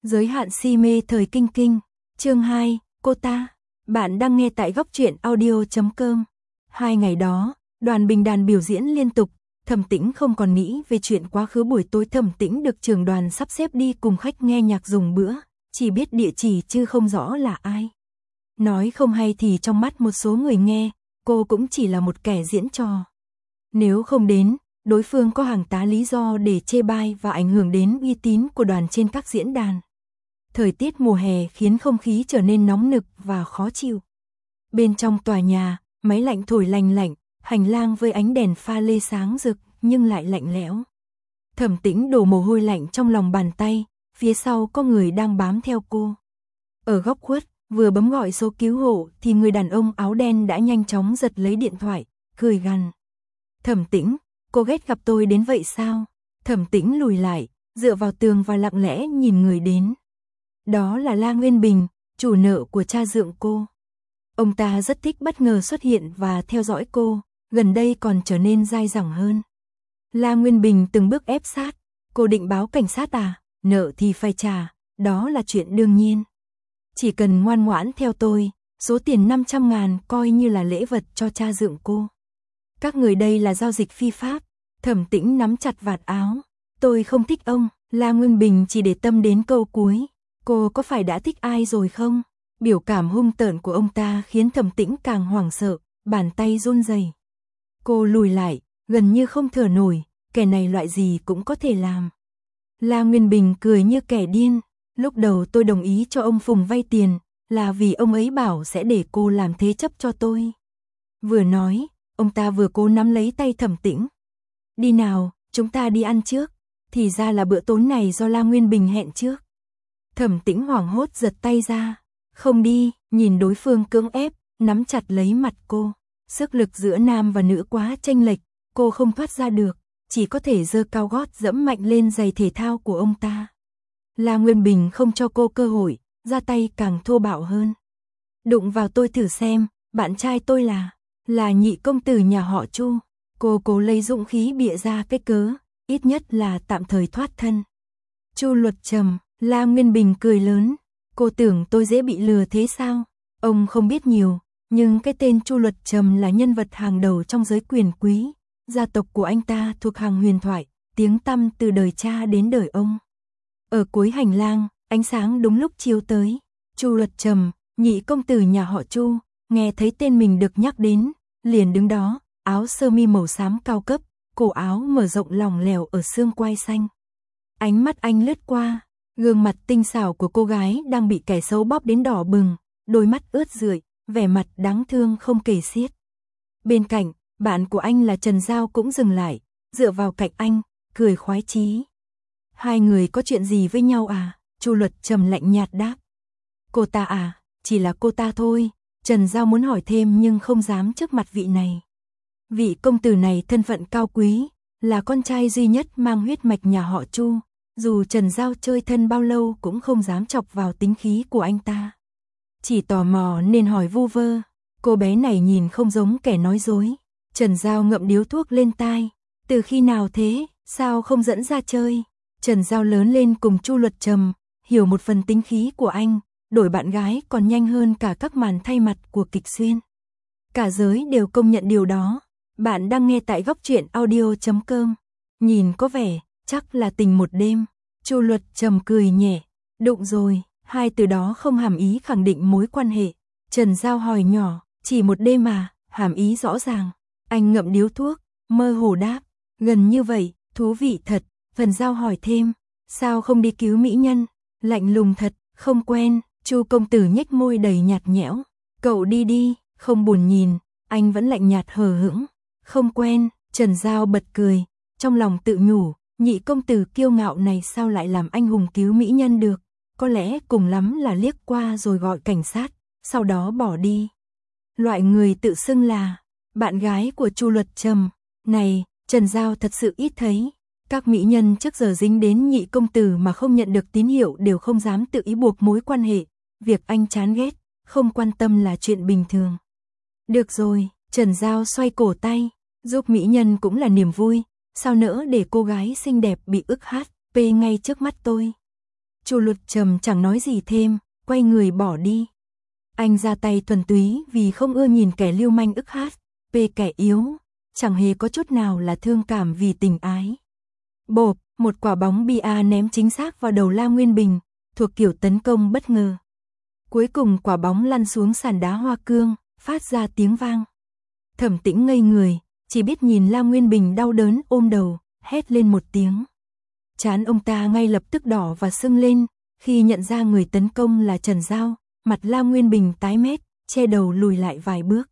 Giới hạn si mê thời kinh kinh. Chương 2, cô ta. Bạn đang nghe tại góc truyện audio.com. 2 ngày đó, đoàn bình đàn biểu diễn liên tục, Thẩm Tĩnh không còn nghĩ về chuyện quá khứ. Buổi tối Thẩm Tĩnh được trưởng đoàn sắp xếp đi cùng khách nghe nhạc dùng bữa, chỉ biết địa chỉ chứ không rõ là ai. Nói không hay thì trong mắt một số người nghe, cô cũng chỉ là một kẻ diễn trò. Nếu không đến, đối phương có hàng tá lý do để chê bai và ảnh hưởng đến uy tín của đoàn trên các diễn đàn. Thời tiết mùa hè khiến không khí trở nên nóng nực và khó chịu. Bên trong tòa nhà, máy lạnh thổi lành lạnh, hành lang với ánh đèn pha lê sáng rực nhưng lại lạnh lẽo. Thẩm Tĩnh đổ mồ hôi lạnh trong lòng bàn tay, phía sau có người đang bám theo cô. Ở góc khuất, vừa bấm gọi số cứu hộ thì người đàn ông áo đen đã nhanh chóng giật lấy điện thoại, cười gằn. Thẩm Tĩnh, cô ghét gặp tôi đến vậy sao? Thẩm Tĩnh lùi lại, dựa vào tường và lặng lẽ nhìn người đến. Đó là La Nguyên Bình, chủ nợ của cha dượng cô. Ông ta rất thích bất ngờ xuất hiện và theo dõi cô, gần đây còn trở nên dai dẳng hơn. La Nguyên Bình từng bước ép sát, cô định báo cảnh sát à? Nợ thì phải trả, đó là chuyện đương nhiên. Chỉ cần ngoan ngoãn theo tôi, số tiền 500.000 coi như là lễ vật cho cha dượng cô. Các người đây là giao dịch phi pháp. Thẩm Tĩnh nắm chặt vạt áo. Tôi không thích ông. La Nguyên Bình chỉ để tâm đến câu cuối. Cô có phải đã thích ai rồi không? Biểu cảm hung tợn của ông ta khiến Thẩm Tĩnh càng hoảng sợ, bàn tay run rẩy. Cô lùi lại, gần như không thở nổi, kẻ này loại gì cũng có thể làm. La Nguyên Bình cười như kẻ điên. Lúc đầu tôi đồng ý cho ông Phùng vay tiền, là vì ông ấy bảo sẽ để cô làm thế chấp cho tôi. Vừa nói, ông ta vừa cố nắm lấy tay Thẩm Tĩnh. Đi nào, chúng ta đi ăn trước. Thì ra là bữa tối này do La Nguyên Bình hẹn trước. Thẩm Tĩnh hoảng hốt giật tay ra. Không đi, nhìn đối phương cưỡng ép, nắm chặt lấy mặt cô. Sức lực giữa nam và nữ quá chênh lệch, cô không thoát ra được, chỉ có thể giơ cao gót dẫm mạnh lên giày thể thao của ông ta. La Nguyên Bình không cho cô cơ hội, ra tay càng thô bạo hơn. Đụng vào tôi thử xem, bạn trai tôi là nhị công tử nhà họ Chu. Cô cố lấy dũng khí bịa ra cái cớ, ít nhất là tạm thời thoát thân. Chu Luật Trầm, La Nguyên Bình cười lớn. Cô tưởng tôi dễ bị lừa thế sao? Ông không biết nhiều, nhưng cái tên Chu Luật Trầm là nhân vật hàng đầu trong giới quyền quý. Gia tộc của anh ta thuộc hàng huyền thoại, tiếng tăm từ đời cha đến đời ông. Ở cuối hành lang, ánh sáng đúng lúc chiếu tới. Chu Luật Trầm, nhị công tử nhà họ Chu, nghe thấy tên mình được nhắc đến, liền đứng đó, áo sơ mi màu xám cao cấp, cổ áo mở rộng lỏng lẻo ở xương quai xanh. Ánh mắt anh lướt qua, gương mặt tinh xảo của cô gái đang bị kẻ xấu bóp đến đỏ bừng, đôi mắt ướt rượi, vẻ mặt đáng thương không kể xiết. Bên cạnh, bạn của anh là Trần Giao cũng dừng lại, dựa vào cạnh anh, cười khoái chí. Hai người có chuyện gì với nhau à? Chu Luật Trầm lạnh nhạt đáp. Cô ta à? Chỉ là cô ta thôi. Trần Giao muốn hỏi thêm nhưng không dám trước mặt vị này. Vị công tử này thân phận cao quý, là con trai duy nhất mang huyết mạch nhà họ Chu. Dù Trần Giao chơi thân bao lâu cũng không dám chọc vào tính khí của anh ta. Chỉ tò mò nên hỏi vu vơ. Cô bé này nhìn không giống kẻ nói dối. Trần Giao ngậm điếu thuốc lên tai. Từ khi nào thế? Sao không dẫn ra chơi? Trần Giao lớn lên cùng Chu Luật Trầm, hiểu một phần tính khí của anh, đổi bạn gái còn nhanh hơn cả các màn thay mặt của kịch xuyên. Cả giới đều công nhận điều đó. Bạn đang nghe tại góc truyện audio.com. Nhìn có vẻ, chắc là tình một đêm. Chu Luật Trầm cười nhẹ. Đụng rồi, hai từ đó không hàm ý khẳng định mối quan hệ. Trần Giao hỏi nhỏ, chỉ một đêm à? Hàm ý rõ ràng. Anh ngậm điếu thuốc, mơ hồ đáp. Gần như vậy, thú vị thật. Phần Giao hỏi thêm, sao không đi cứu mỹ nhân? Lạnh lùng thật, không quen. Chu công tử nhếch môi đầy nhạt nhẽo. Cậu đi đi, không buồn nhìn. Anh vẫn lạnh nhạt hờ hững. Không quen. Trần Giao bật cười, trong lòng tự nhủ, nhị công tử kiêu ngạo này sao lại làm anh hùng cứu mỹ nhân được? Có lẽ cùng lắm là liếc qua rồi gọi cảnh sát, sau đó bỏ đi. Loại người tự xưng là bạn gái của Chu Luật Trầm này, Trần Giao thật sự ít thấy. Các mỹ nhân trước giờ dính đến nhị công tử mà không nhận được tín hiệu đều không dám tự ý buộc mối quan hệ. Việc anh chán ghét, không quan tâm là chuyện bình thường. Được rồi, Trần Giao xoay cổ tay, giúp mỹ nhân cũng là niềm vui. Sao nỡ để cô gái xinh đẹp bị ức HP ngay trước mắt tôi. Chu Luật Trầm chẳng nói gì thêm, quay người bỏ đi. Anh ra tay thuần túy vì không ưa nhìn kẻ lưu manh ức hát, về kẻ yếu, chẳng hề có chút nào là thương cảm vì tình ái. Bộp, một quả bóng bia ném chính xác vào đầu La Nguyên Bình, thuộc kiểu tấn công bất ngờ. Cuối cùng quả bóng lăn xuống sàn đá hoa cương, phát ra tiếng vang. Thẩm Tĩnh ngây người, chỉ biết nhìn La Nguyên Bình đau đớn ôm đầu, hét lên một tiếng. Trán ông ta ngay lập tức đỏ và sưng lên, khi nhận ra người tấn công là Trần Giao, mặt La Nguyên Bình tái mét, che đầu lùi lại vài bước.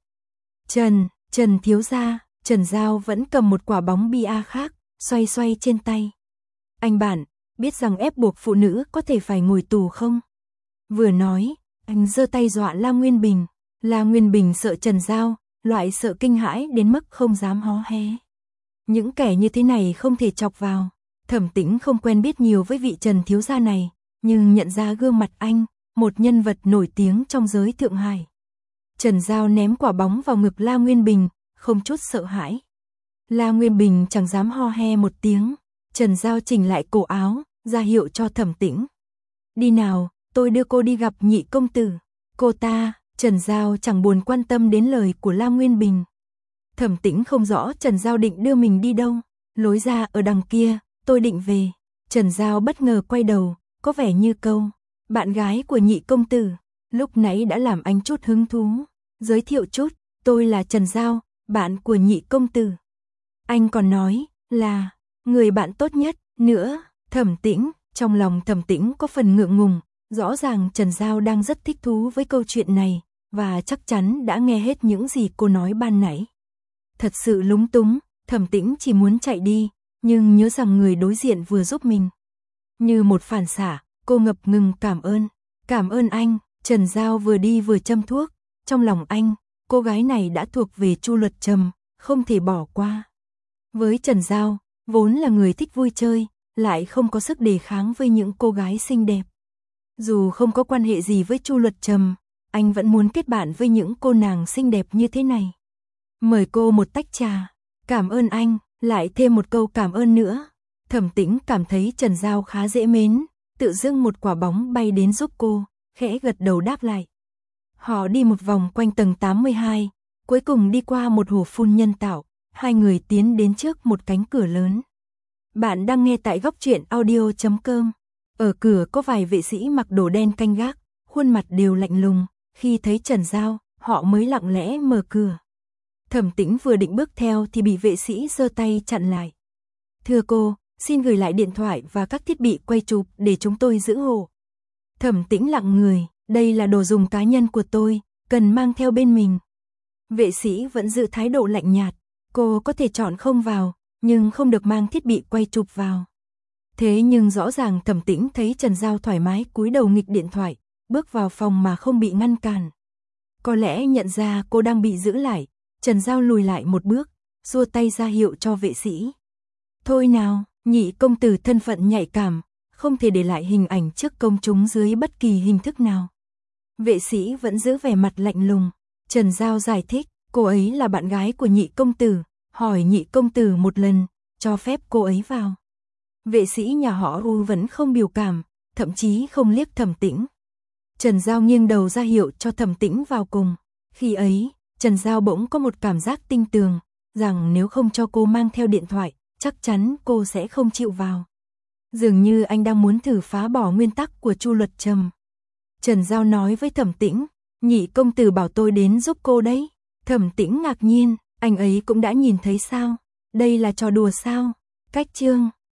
Trần thiếu gia, Trần Giao vẫn cầm một quả bóng bia khác, xoay xoay trên tay. Anh bạn, biết rằng ép buộc phụ nữ có thể phải ngồi tù không? Vừa nói, anh giơ tay dọa La Nguyên Bình. La Nguyên Bình sợ Trần Giao, loại sợ kinh hãi đến mức không dám hó hé. Những kẻ như thế này không thể chọc vào. Thẩm Tĩnh không quen biết nhiều với vị Trần thiếu gia này, nhưng nhận ra gương mặt anh, một nhân vật nổi tiếng trong giới Thượng Hải. Trần Giao ném quả bóng vào ngực La Nguyên Bình, không chút sợ hãi. La Nguyên Bình chẳng dám ho he một tiếng. Trần Giao chỉnh lại cổ áo, ra hiệu cho Thẩm Tĩnh. Đi nào, tôi đưa cô đi gặp Nhị công tử. Cô ta, Trần Giao chẳng buồn quan tâm đến lời của La Nguyên Bình. Thẩm Tĩnh không rõ Trần Giao định đưa mình đi đâu. Lối ra ở đằng kia, tôi định về. Trần Giao bất ngờ quay đầu, có vẻ như câu bạn gái của Nhị công tử lúc nãy đã làm anh chút hứng thú. Giới thiệu chút, tôi là Trần Giao, bạn của Nhị công tử. Anh còn nói là người bạn tốt nhất nữa. Thẩm Tĩnh, trong lòng Thẩm Tĩnh có phần ngượng ngùng, rõ ràng Trần Giao đang rất thích thú với câu chuyện này, và chắc chắn đã nghe hết những gì cô nói ban nãy. Thật sự lúng túng, Thẩm Tĩnh chỉ muốn chạy đi, nhưng nhớ rằng người đối diện vừa giúp mình. Như một phản xạ, cô ngập ngừng cảm ơn anh. Trần Giao vừa đi vừa châm thuốc, trong lòng anh, cô gái này đã thuộc về Chu Luật Trầm, không thể bỏ qua. Với Trần Giao, vốn là người thích vui chơi, lại không có sức đề kháng với những cô gái xinh đẹp. Dù không có quan hệ gì với Chu Luật Trầm, anh vẫn muốn kết bạn với những cô nàng xinh đẹp như thế này. Mời cô một tách trà. Cảm ơn anh, lại thêm một câu cảm ơn nữa. Thẩm Tĩnh cảm thấy Trần Giao khá dễ mến, tự dưng một quả bóng bay đến giúp cô, khẽ gật đầu đáp lại. Họ đi một vòng quanh tầng 82, cuối cùng đi qua một hồ phun nhân tạo, hai người tiến đến trước một cánh cửa lớn. Bạn đang nghe tại Góc Truyện Audio.com. Ở cửa có vài vệ sĩ mặc đồ đen canh gác, khuôn mặt đều lạnh lùng, khi thấy Trần Giao, họ mới lặng lẽ mở cửa. Thẩm Tĩnh vừa định bước theo thì bị vệ sĩ giơ tay chặn lại. Thưa cô, xin gửi lại điện thoại và các thiết bị quay chụp để chúng tôi giữ hộ. Thẩm Tĩnh lặng người, đây là đồ dùng cá nhân của tôi, cần mang theo bên mình. Vệ sĩ vẫn giữ thái độ lạnh nhạt, cô có thể chọn không vào, nhưng không được mang thiết bị quay chụp vào. Thế nhưng rõ ràng Thẩm Tĩnh thấy Trần Giao thoải mái cúi đầu nghịch điện thoại, bước vào phòng mà không bị ngăn cản. Có lẽ nhận ra cô đang bị giữ lại, Trần Giao lùi lại một bước, xua tay ra hiệu cho vệ sĩ. Thôi nào, Nhị công tử thân phận nhạy cảm, không thể để lại hình ảnh trước công chúng dưới bất kỳ hình thức nào. Vệ sĩ vẫn giữ vẻ mặt lạnh lùng. Trần Giao giải thích, cô ấy là bạn gái của Nhị công tử, hỏi Nhị công tử một lần, cho phép cô ấy vào. Vệ sĩ nhà họ U vẫn không biểu cảm, thậm chí không liếc Thẩm Tĩnh. Trần Giao nghiêng đầu ra hiệu cho Thẩm Tĩnh vào cùng. Khi ấy, Trần Giao bỗng có một cảm giác tinh tường, rằng nếu không cho cô mang theo điện thoại, chắc chắn cô sẽ không chịu vào. Dường như anh đang muốn thử phá bỏ nguyên tắc của Chu Luật Trầm. Trần Giao nói với Thẩm Tĩnh, Nhị công tử bảo tôi đến giúp cô đấy. Thẩm Tĩnh ngạc nhiên, anh ấy cũng đã nhìn thấy sao? Đây là trò đùa sao? Cách chương